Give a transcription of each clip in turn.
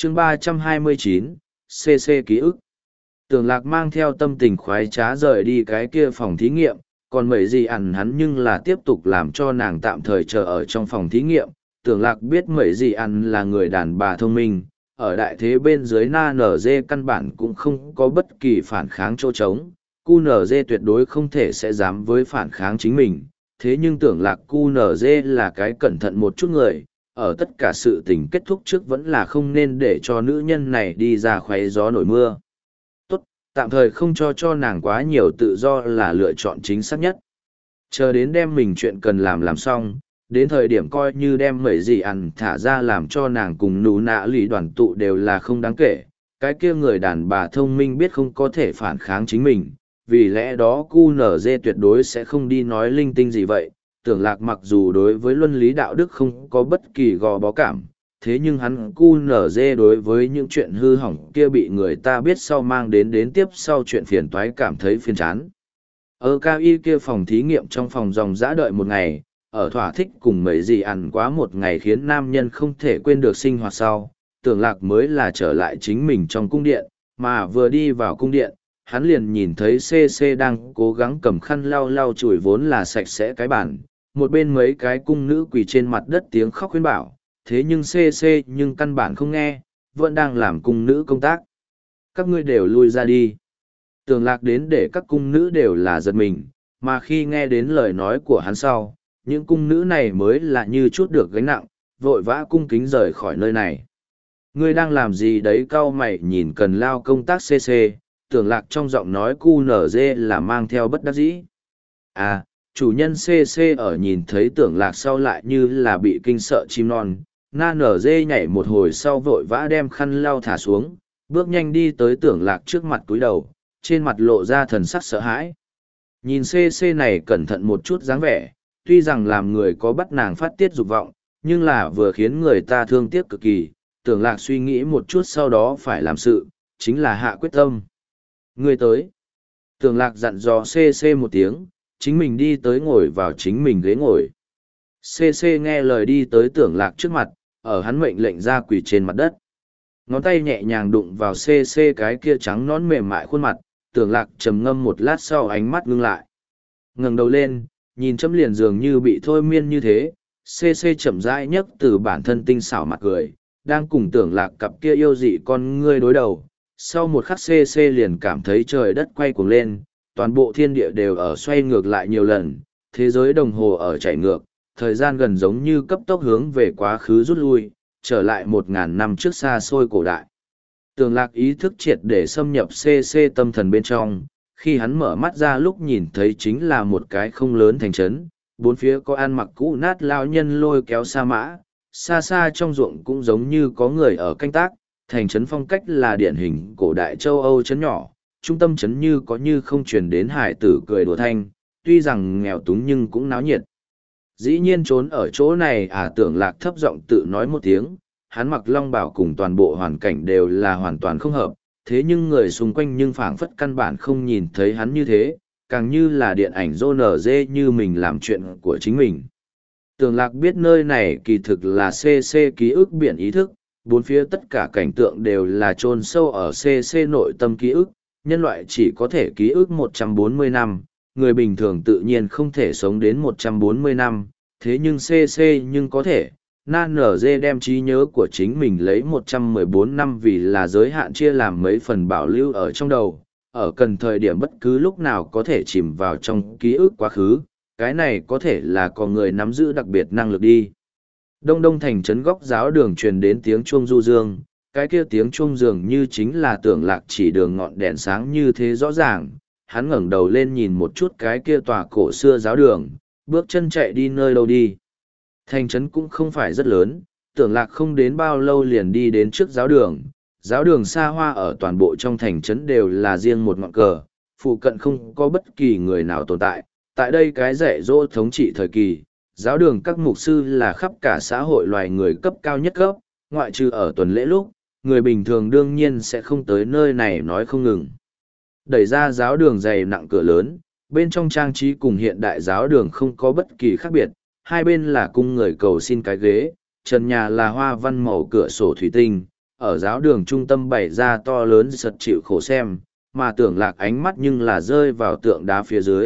chương 329, CC ký ức. Tưởng Lạc mang theo tâm tình khoái trá rời đi cái kia phòng thí nghiệm, còn mấy gì ẩn hắn nhưng là tiếp tục làm cho nàng tạm thời chờ ở trong phòng thí nghiệm. Tưởng Lạc biết mấy gì ẩn là người đàn bà thông minh, ở đại thế bên dưới na nở dê căn bản cũng không có bất kỳ phản kháng chỗ trống, cu nở dê tuyệt đối không thể sẽ dám với phản kháng chính mình. Thế nhưng Tưởng Lạc cu nở dê là cái cẩn thận một chút người, ở tất cả sự tình kết thúc trước vẫn là không nên để cho nữ nhân này đi ra khoáy gió nổi mưa. Tốt, tạm thời không cho nàng quá nhiều tự do là lựa chọn chính xác nhất. Chờ đến đem mình chuyện cần làm xong, đến thời điểm coi như đem mấy gì ăn thả ra làm cho nàng cùng nụ nạ lì đoàn tụ đều là không đáng kể. Cái kia người đàn bà thông minh biết không có thể phản kháng chính mình, vì lẽ đó cu nở dê tuyệt đối sẽ không đi nói linh tinh gì vậy. Tưởng Lạc mặc dù đối với luân lý đạo đức không có bất kỳ gò bó cảm, thế nhưng hắn cu nở dê đối với những chuyện hư hỏng kia bị người ta biết sau mang đến tiếp sau chuyện phiền toái cảm thấy phiền chán. Ở cao y kia phòng thí nghiệm trong phòng dòng dã đợi một ngày, ở thỏa thích cùng mấy gì ăn quá một ngày khiến nam nhân không thể quên được sinh hoạt sau, Tưởng Lạc mới là trở lại chính mình trong cung điện, mà vừa đi vào cung điện, hắn liền nhìn thấy CC đang cố gắng cầm khăn lau chùi vốn là sạch sẽ cái bàn, một bên mấy cái cung nữ quỳ trên mặt đất tiếng khóc khuyên bảo, thế nhưng CC nhưng căn bản không nghe, vẫn đang làm cung nữ công tác. Các ngươi đều lui ra đi. Tưởng Lạc đến để các cung nữ đều là giật mình, mà khi nghe đến lời nói của hắn sau, những cung nữ này mới là như chút được gánh nặng, vội vã cung kính rời khỏi nơi này. Ngươi đang làm gì đấy cau mày nhìn cần lao công tác CC, Tưởng Lạc trong giọng nói cu nở dê là mang theo bất đắc dĩ. À, chủ nhân CC ở nhìn thấy Tưởng Lạc sau lại như là bị kinh sợ chim non, na nở dê nhảy một hồi sau vội vã đem khăn lau thả xuống, bước nhanh đi tới Tưởng Lạc trước mặt túi đầu, trên mặt lộ ra thần sắc sợ hãi. Nhìn CC này cẩn thận một chút dáng vẻ, tuy rằng làm người có bắt nàng phát tiết dục vọng, nhưng là vừa khiến người ta thương tiếc cực kỳ. Tưởng Lạc suy nghĩ một chút sau đó phải làm sự, chính là hạ quyết tâm. Người tới. Tưởng Lạc dặn dò CC một tiếng, chính mình đi tới ngồi vào chính mình ghế ngồi. CC nghe lời đi tới Tưởng Lạc trước mặt, ở hắn mệnh lệnh ra quỳ trên mặt đất. Ngón tay nhẹ nhàng đụng vào CC cái kia trắng nõn mềm mại khuôn mặt, Tưởng Lạc trầm ngâm một lát sau ánh mắt ngưng lại. Ngẩng đầu lên, nhìn chấm liền dường như bị thôi miên như thế, CC chậm rãi nhấc từ bản thân tinh xảo mặt cười, đang cùng Tưởng Lạc cặp kia yêu dị con ngươi đối đầu. Sau một khắc CC liền cảm thấy trời đất quay cuồng lên, toàn bộ thiên địa đều ở xoay ngược lại nhiều lần, thế giới đồng hồ ở chạy ngược, thời gian gần giống như cấp tốc hướng về quá khứ rút lui, trở lại 1000 năm trước xa xôi cổ đại. Tưởng Lạc ý thức triệt để xâm nhập CC tâm thần bên trong, khi hắn mở mắt ra lúc nhìn thấy chính là một cái không lớn thành trấn, bốn phía có ăn mặc cũ nát lao nhân lôi kéo sa mã, xa xa trong ruộng cũng giống như có người ở canh tác, thành trấn phong cách là điển hình cổ đại châu Âu trấn nhỏ, trung tâm trấn như có như không truyền đến hải tử cười đùa thanh, tuy rằng nghèo túng nhưng cũng náo nhiệt. Dĩ nhiên trốn ở chỗ này Tưởng Lạc thấp giọng tự nói một tiếng, hắn mặc long bào cùng toàn bộ hoàn cảnh đều là hoàn toàn không hợp, thế nhưng người xung quanh nhưng phảng phất căn bản không nhìn thấy hắn như thế, càng như là điện ảnh JNZ như mình làm chuyện của chính mình. Tưởng Lạc biết nơi này kỳ thực là CC ký ức biển ý thức, bốn phía tất cả cảnh tượng đều là chôn sâu ở CC nội tâm ký ức, nhân loại chỉ có thể ký ức 140 năm, người bình thường tự nhiên không thể sống đến 140 năm, thế nhưng CC nhưng có thể. NNZ đem trí nhớ của chính mình lấy 114 năm vì là giới hạn chia làm mấy phần bảo lưu ở trong đầu, ở cần thời điểm bất cứ lúc nào có thể chìm vào trong ký ức quá khứ, cái này có thể là có người nắm giữ đặc biệt năng lực đi. Đông Đông thành trấn góc giáo đường truyền đến tiếng chuông du dương, cái kia tiếng chuông dường như chính là Tưởng Lạc chỉ đường ngọn đèn sáng như thế rõ ràng, hắn ngẩng đầu lên nhìn một chút cái kia tòa cổ xưa giáo đường, bước chân chạy đi nơi đâu đi. Thành trấn cũng không phải rất lớn, Tưởng Lạc không đến bao lâu liền đi đến trước giáo đường xa hoa ở toàn bộ trong thành trấn đều là riêng một ngọn cờ, phụ cận không có bất kỳ người nào tồn tại, tại đây cái dạy dỗ thống trị thời kỳ, giáo đường các mục sư là khắp cả xã hội loài người cấp cao nhất cấp, ngoại trừ ở tuần lễ lúc, người bình thường đương nhiên sẽ không tới nơi này nói không ngừng. Đẩy ra giáo đường dày nặng cửa lớn, bên trong trang trí cùng hiện đại giáo đường không có bất kỳ khác biệt, hai bên là cung người cầu xin cái ghế, trần nhà là hoa văn màu cửa sổ thủy tinh, ở giáo đường trung tâm bày ra to lớn sật chịu khổ xem, mà Tưởng Lạc ánh mắt nhưng là rơi vào tượng đá phía dưới.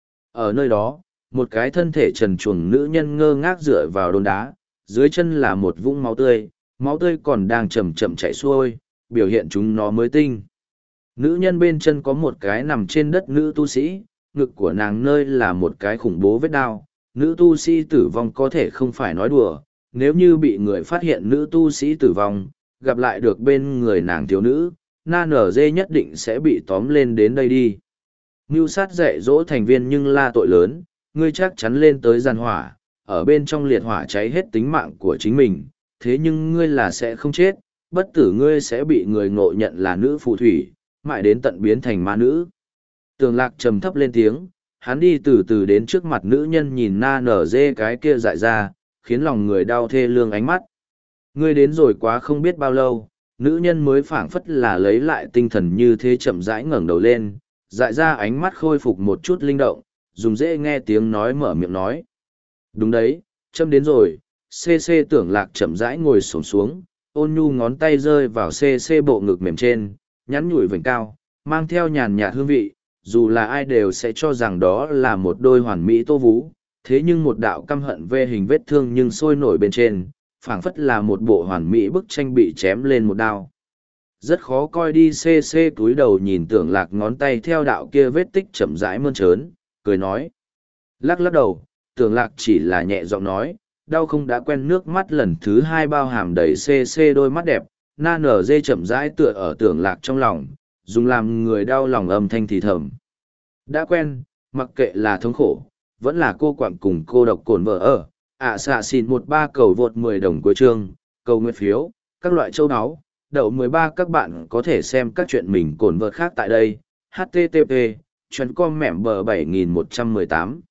Ở nơi đó, một cái thân thể trần truồng nữ nhân ngơ ngác dựa vào đôn đá, dưới chân là một vũng máu tươi còn đang chậm chậm chảy xuôi, biểu hiện chúng nó mới tinh. Nữ nhân bên chân có một cái nằm trên đất nữ tu sĩ, ngực của nàng nơi là một cái khủng bố vết đao. Nữ tu sĩ tử vong có thể không phải nói đùa, nếu như bị người phát hiện nữ tu sĩ tử vong, gặp lại được bên người nàng thiếu nữ, na nở dê nhất định sẽ bị tóm lên đến đây đi. Mưu sát dạy dỗ thành viên nhưng la tội lớn, ngươi chắc chắn lên tới giàn hỏa, ở bên trong liệt hỏa cháy hết tính mạng của chính mình, thế nhưng ngươi là sẽ không chết, bất tử ngươi sẽ bị người ngộ nhận là nữ phù thủy, mãi đến tận biến thành ma nữ. Tường Lạc trầm thấp lên tiếng, hắn đi từ từ đến trước mặt nữ nhân nhìn na nở dê cái kia dại ra, khiến lòng người đau thê lương ánh mắt. Ngươi đến rồi quá không biết bao lâu, nữ nhân mới phảng phất là lấy lại tinh thần như thế chậm rãi ngẩng đầu lên, dại ra ánh mắt khôi phục một chút linh động, dùng dễ nghe tiếng nói mở miệng nói. Đúng đấy, châm đến rồi, CC Tưởng Lạc chậm rãi ngồi xổm xuống, ôn nhu ngón tay rơi vào CC bộ ngực mềm trên, nhắn nhủi vành cao, mang theo nhàn nhạt hương vị, dù là ai đều sẽ cho rằng đó là một đôi hoàn mỹ tô vú, thế nhưng một đạo căm hận về hình vết thương nhưng sôi nổi bên trên, phảng phất là một bộ hoàn mỹ bức tranh bị chém lên một đao. Rất khó coi đi, CC cúi đầu nhìn Tưởng Lạc ngón tay theo đạo kia vết tích chậm rãi mơn trớn, cười nói. Lắc lắc đầu, Tưởng Lạc chỉ là nhẹ giọng nói, đau không đã quen, nước mắt lần thứ hai bao hàm đầy CC đôi mắt đẹp, na nở dê chậm rãi tựa ở Tưởng Lạc trong lòng, dùng làm người đau lòng âm thanh thì thầm. Đã quen, mặc kệ là thống khổ, vẫn là cô quặng cùng cô độc cồn vợ ở, xạ xịn 13 cầu vượt 10 đồng cuối chương, cầu nguyện phiếu, các loại châu áo, đậu 13 các bạn có thể xem các chuyện mình cồn vợt khác tại đây, http, chuyến com mẹm bờ 7118.